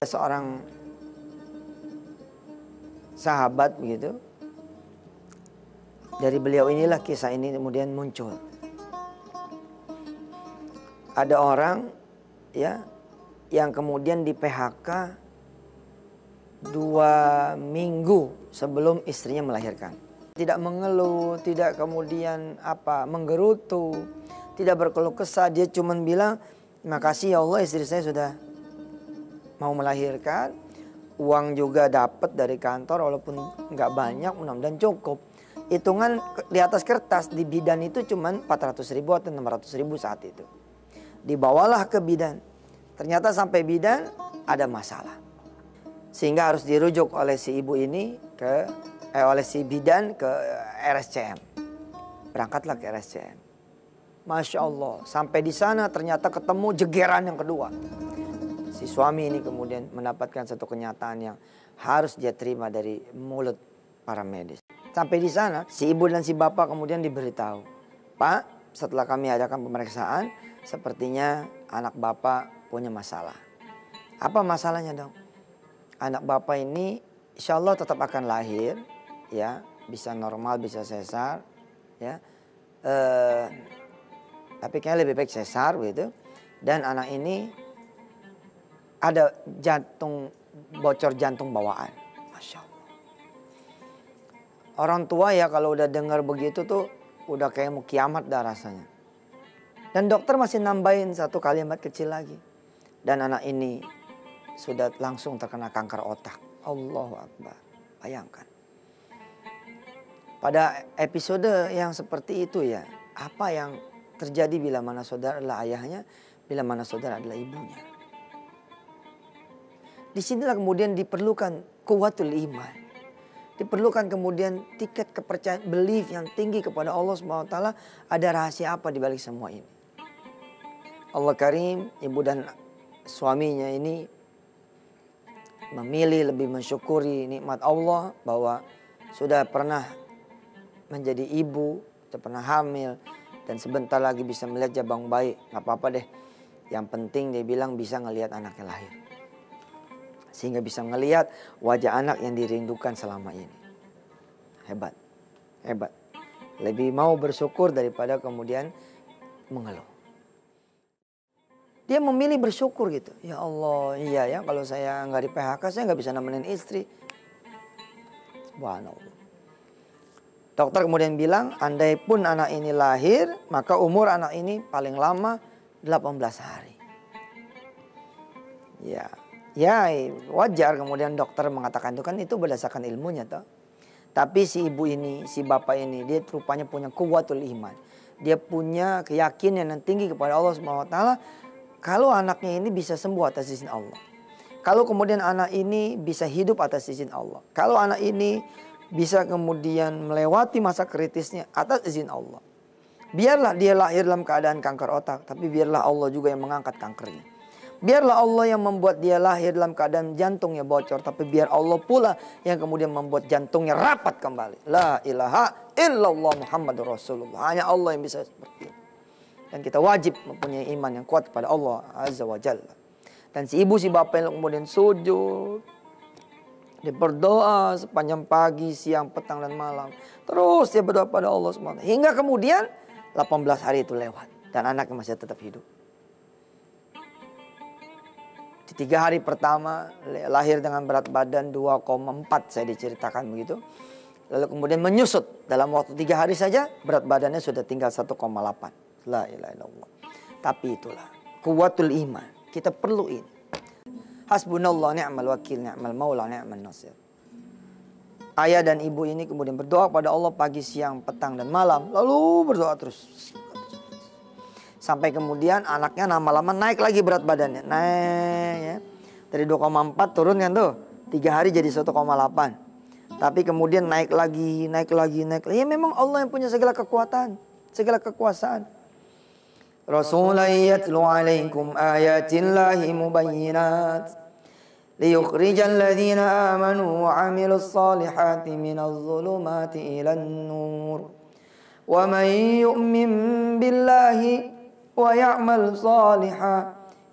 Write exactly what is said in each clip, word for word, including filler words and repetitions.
seorang sahabat begitu. Dari beliau inilah kisah ini kemudian muncul. Ada orang ya yang kemudian di P H K dua minggu sebelum istrinya melahirkan. Tidak mengeluh, tidak kemudian apa menggerutu, tidak berkeluh kesah. Dia cuma bilang, makasih ya Allah istri saya sudah mau melahirkan. Uang juga dapat dari kantor walaupun nggak banyak, mudah-mudahan cukup. Hitungan di atas kertas di bidan itu cuma empat ratus ribu atau enam ratus ribu saat itu. Dibawalah ke bidan. Ternyata sampai bidan ada masalah. Sehingga harus dirujuk oleh si ibu ini ke eh, oleh si bidan ke R S C M. Berangkatlah ke R S C M. Masya Allah, sampai di sana ternyata ketemu jegeran yang kedua. Si suami ini kemudian mendapatkan satu kenyataan yang harus dia terima dari mulut para medis. Sampai di sana, si ibu dan si bapak kemudian diberitahu, Pak, setelah kami adakan pemeriksaan, sepertinya anak bapak punya masalah. Apa masalahnya dong? Anak bapak ini insya Allah tetap akan lahir, ya, bisa normal, bisa sesar, ya. Eh, tapi kayaknya lebih baik sesar gitu. Dan anak ini ada jantung, bocor jantung bawaan. Masya Allah. Orang tua ya kalau udah dengar begitu tuh udah kayak mau kiamat dah rasanya. Dan dokter masih nambahin satu kalimat kecil lagi. Dan anak ini sudah langsung terkena kanker otak. Allahu Akbar. Bayangkan. Pada episode yang seperti itu ya, apa yang terjadi bila mana saudara adalah ayahnya, bila mana saudara adalah ibunya. Disinilah kemudian diperlukan kuwatul iman. Diperlukan kemudian tiket kepercayaan, belief yang tinggi kepada Allah subhanahu wa taala. Ada rahasia apa di balik semua ini? Allah Karim, ibu dan suaminya ini memilih lebih mensyukuri nikmat Allah bahwa sudah pernah menjadi ibu, sudah pernah hamil, dan sebentar lagi bisa melihat jabang bayi. Gak apa-apa deh. Yang penting dia bilang bisa ngelihat anaknya lahir. Sehingga bisa ngelihat wajah anak yang dirindukan selama ini. Hebat. Hebat. Lebih mau bersyukur daripada kemudian mengeluh. Dia memilih bersyukur gitu. Ya Allah, iya ya kalau saya nggak di P H K saya nggak bisa nemenin istri. Subhanallah. Dokter kemudian bilang, andai pun anak ini lahir, maka umur anak ini paling lama delapan belas hari. Ya. Ya wajar kemudian dokter mengatakan itu kan itu berdasarkan ilmunya toh. Tapi si ibu ini, si bapak ini dia rupanya punya kuwatul iman. Dia punya keyakinan yang tinggi kepada Allah subhanahu wa taala. Kalau anaknya ini bisa sembuh atas izin Allah. Kalau kemudian anak ini bisa hidup atas izin Allah. Kalau anak ini bisa kemudian melewati masa kritisnya atas izin Allah. Biarlah dia lahir dalam keadaan kanker otak. Tapi biarlah Allah juga yang mengangkat kankernya. Biarlah Allah yang membuat dia lahir dalam keadaan jantungnya bocor. Tapi biar Allah pula yang kemudian membuat jantungnya rapat kembali. La ilaha illallah Muhammadur Rasulullah. Hanya Allah yang bisa seperti itu. Dan kita wajib mempunyai iman yang kuat kepada Allah Azza wa Jalla. Dan si ibu si bapak yang kemudian sujud. Dia berdoa sepanjang pagi, siang, petang dan malam. Terus dia berdoa pada Allah subhanahu wa taala. Hingga kemudian delapan belas hari itu lewat. Dan anaknya masih tetap hidup. Di tiga hari pertama lahir dengan berat badan dua koma empat saya diceritakan begitu. Lalu kemudian menyusut dalam waktu tiga hari saja berat badannya sudah tinggal satu koma delapan. La ilaha illallah. Tapi itulah kuwatul iman. Kita perlu ini. Hasbunallah ni'mal wakil, ni'mal maula, ni'mal nasir. Ayah dan ibu ini kemudian berdoa pada Allah pagi, siang, petang dan malam. Lalu berdoa terus. Sampai kemudian anaknya lama-lama naik lagi berat badannya. Naik ya. Dari dua koma empat turun kan tuh. tiga hari jadi satu koma delapan. Tapi kemudian naik lagi, naik lagi, naik lagi. Ya memang Allah yang punya segala kekuatan. Segala kekuasaan. Rasulullah yatlu alaikum ayatillahi mubayyinat. Liyukhrijal ladhina amanu wa amilus salihati minaz zulumati ilan nur. Wa man yu'min billahi wa ya'mal salihah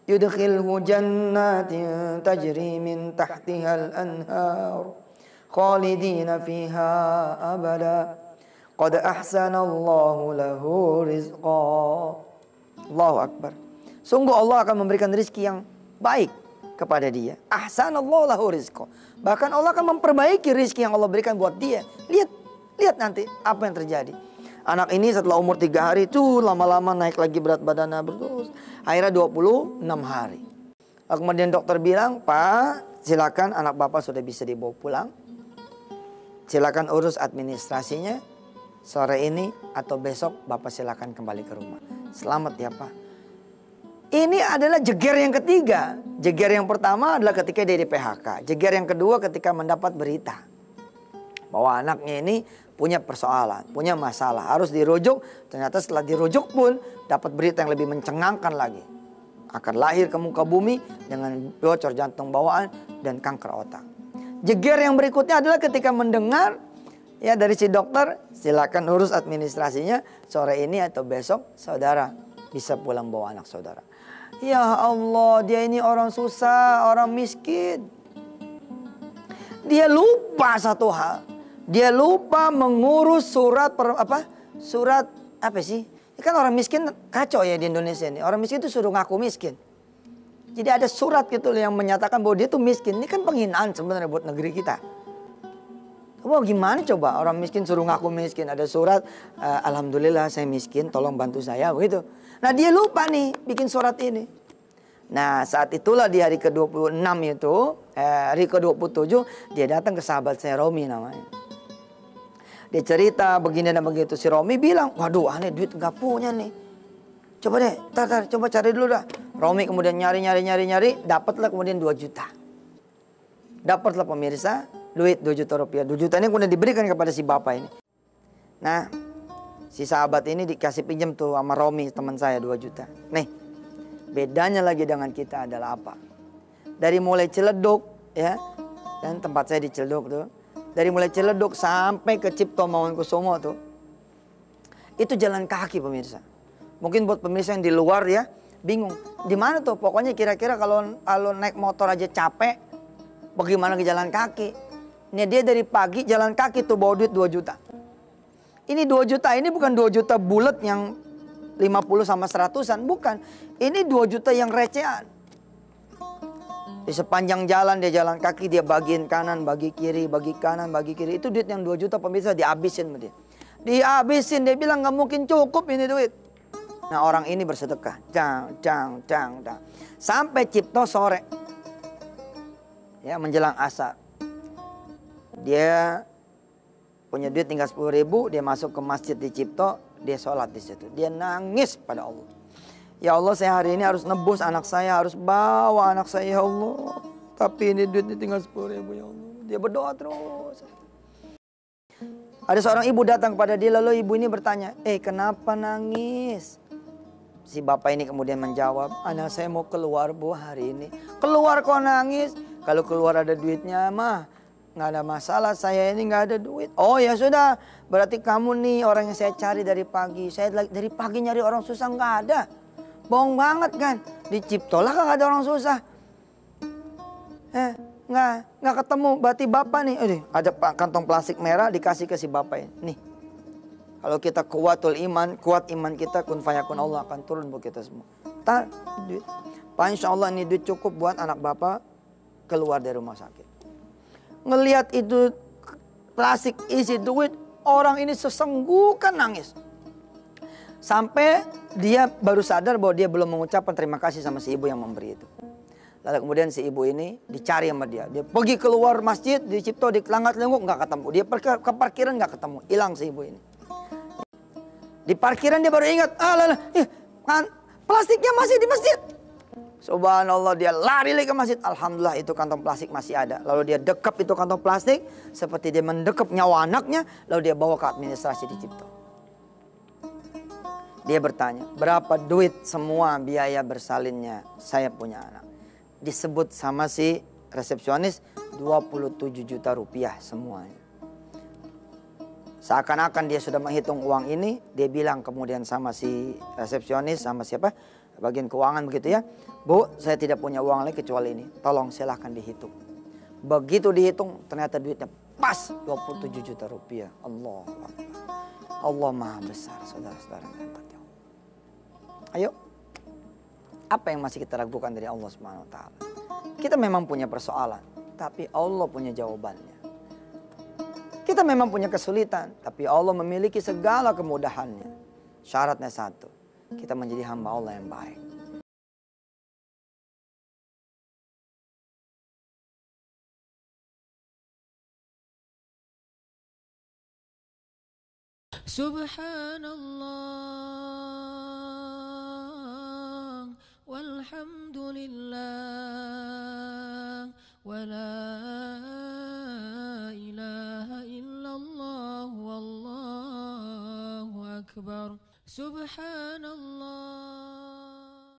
yudkhilhu jannatin tajri min tahtihal anhar khalidina fiha abada qad ahsanallahu lahu rizqa. Allahu akbar. Sungguh Allah akan memberikan rizki yang baik kepada dia. Ahsanallahu lahu rizqa. Bahkan Allah akan memperbaiki rizki yang Allah berikan buat dia. Lihat, lihat nanti apa yang terjadi. Anak ini setelah umur tiga hari itu lama-lama naik lagi berat badannya terus. Akhirnya dua puluh enam hari. Lalu kemudian dokter bilang, Pak, silakan anak Bapak sudah bisa dibawa pulang. Silakan urus administrasinya. Sore ini atau besok Bapak silakan kembali ke rumah. Selamat ya Pak. Ini adalah jeger yang ketiga. Jeger yang pertama adalah ketika dia di P H K. Jeger yang kedua ketika mendapat berita bahwa anaknya ini punya persoalan, punya masalah, harus dirujuk. Ternyata setelah dirujuk pun dapat berita yang lebih mencengangkan lagi. Akan lahir ke muka bumi dengan bocor jantung bawaan dan kanker otak. Jeger yang berikutnya adalah ketika mendengar ya dari si dokter, silakan urus administrasinya. Sore ini atau besok saudara bisa pulang bawa anak saudara. Ya Allah, dia ini orang susah, orang miskin. Dia lupa satu hal. Dia lupa mengurus surat per, apa? Surat apa sih? Ini kan orang miskin kacau ya di Indonesia ini. Orang miskin itu suruh ngaku miskin. Jadi ada surat gitu yang menyatakan bahwa dia tuh miskin. Ini kan penghinaan sebenarnya buat negeri kita. Wah, gimana coba orang miskin suruh ngaku miskin. Ada surat, uh, alhamdulillah saya miskin, tolong bantu saya begitu. Nah dia lupa nih bikin surat ini. Nah saat itulah di hari ke dua puluh enam itu, eh, hari ke dua puluh tujuh dia datang ke sahabat saya Romi namanya. Dia cerita begini dan begitu. Si Romi bilang, waduh aneh duit gak punya nih. Coba deh, tar, tar, coba cari dulu dah. Romi kemudian nyari, nyari, nyari, nyari. Dapatlah kemudian dua juta. Dapatlah pemirsa duit dua juta rupiah. dua juta ini kemudian diberikan kepada si bapak ini. Nah si sahabat ini dikasih pinjam tuh sama Romi teman saya dua juta. Nih bedanya lagi dengan kita adalah apa? Dari mulai Ciledug ya. Dan tempat saya di Ciledug tuh. Dari mulai Ciledug sampai ke Cipto Mangunkusumo tuh. Itu jalan kaki pemirsa. Mungkin buat pemirsa yang di luar ya bingung. Di mana tuh? Pokoknya kira-kira kalau kalau naik motor aja capek. Bagaimana ke jalan kaki? Ini dia dari pagi jalan kaki tuh bawa duit dua juta. Ini dua juta ini bukan dua juta bulat yang lima puluh sama seratusan. Bukan. Ini dua juta yang recehan. Di sepanjang jalan dia jalan kaki. Dia bagiin kanan, bagi kiri, bagi kanan, bagi kiri. Itu duit yang dua juta pemirsa dihabisin sama dia. Dihabisin. Dia bilang gak mungkin cukup ini duit. Nah orang ini bersedekah. Jang, jang, jang, jang. Sampai Cipto sore. Ya menjelang asar. Dia punya duit tinggal sepuluh ribu. Dia masuk ke masjid di Cipto. Dia sholat di situ. Dia nangis pada Allah. Ya Allah saya hari ini harus nebus anak saya. Harus bawa anak saya ya Allah. Tapi ini duitnya tinggal sepuluh ribu ya Allah. Dia berdoa terus. Ada seorang ibu datang kepada dia. Lalu ibu ini bertanya. Eh kenapa nangis? Si bapak ini kemudian menjawab. Anak saya mau keluar bu hari ini. Keluar kok nangis? Kalau keluar ada duitnya mah nggak ada masalah, saya ini nggak ada duit. Oh ya sudah, berarti kamu nih orang yang saya cari dari pagi. Saya dari pagi nyari orang susah nggak ada. Bohong banget kan? Di Cipto lah nggak ada orang susah. Eh nggak nggak ketemu. Berarti bapak nih, aduh, ada kantong plastik merah dikasih ke si bapak ini. Nih, kalau kita kuatul iman, kuat iman kita, kun fayakun Allah akan turun buat kita semua. Tar, duit. Pak insya Allah ini duit cukup buat anak bapak keluar dari rumah sakit. Ngelihat itu plastik isi duit, orang ini sesenggukan nangis. Sampai dia baru sadar bahwa dia belum mengucapkan terima kasih sama si ibu yang memberi itu. Lalu kemudian si ibu ini dicari sama dia. Dia pergi keluar masjid di Cipto, di Langgat-Lengguk nggak ketemu. Dia pergi ke parkiran nggak ketemu, hilang si ibu ini. Di parkiran dia baru ingat, ah lah, kan plastiknya masih di masjid. Subhanallah, dia lari lagi ke masjid. Alhamdulillah itu kantong plastik masih ada. Lalu dia dekap itu kantong plastik seperti dia mendekap nyawa anaknya. Lalu dia bawa ke administrasi di Cipto. Dia bertanya, berapa duit semua biaya bersalinnya saya punya anak? Disebut sama si resepsionis dua puluh tujuh juta rupiah semuanya. Seakan-akan dia sudah menghitung uang ini. Dia bilang kemudian sama si resepsionis, sama siapa? bagian keuangan begitu ya. Bu, saya tidak punya uang lagi kecuali ini. Tolong silahkan dihitung. Begitu dihitung ternyata duitnya pas dua puluh tujuh juta rupiah. Allah Allah maha besar, saudara-saudara yang dirahmati Allah. Ayo, apa yang masih kita ragukan dari Allah Subhanahu Wa Taala? Kita memang punya persoalan, tapi Allah punya jawabannya. Kita memang punya kesulitan, tapi Allah memiliki segala kemudahannya. Syaratnya satu, kita menjadi hamba Allah yang baik. Subhanallah walhamdulillah wa la ilaha illallah wallahu akbar. Subhanallah.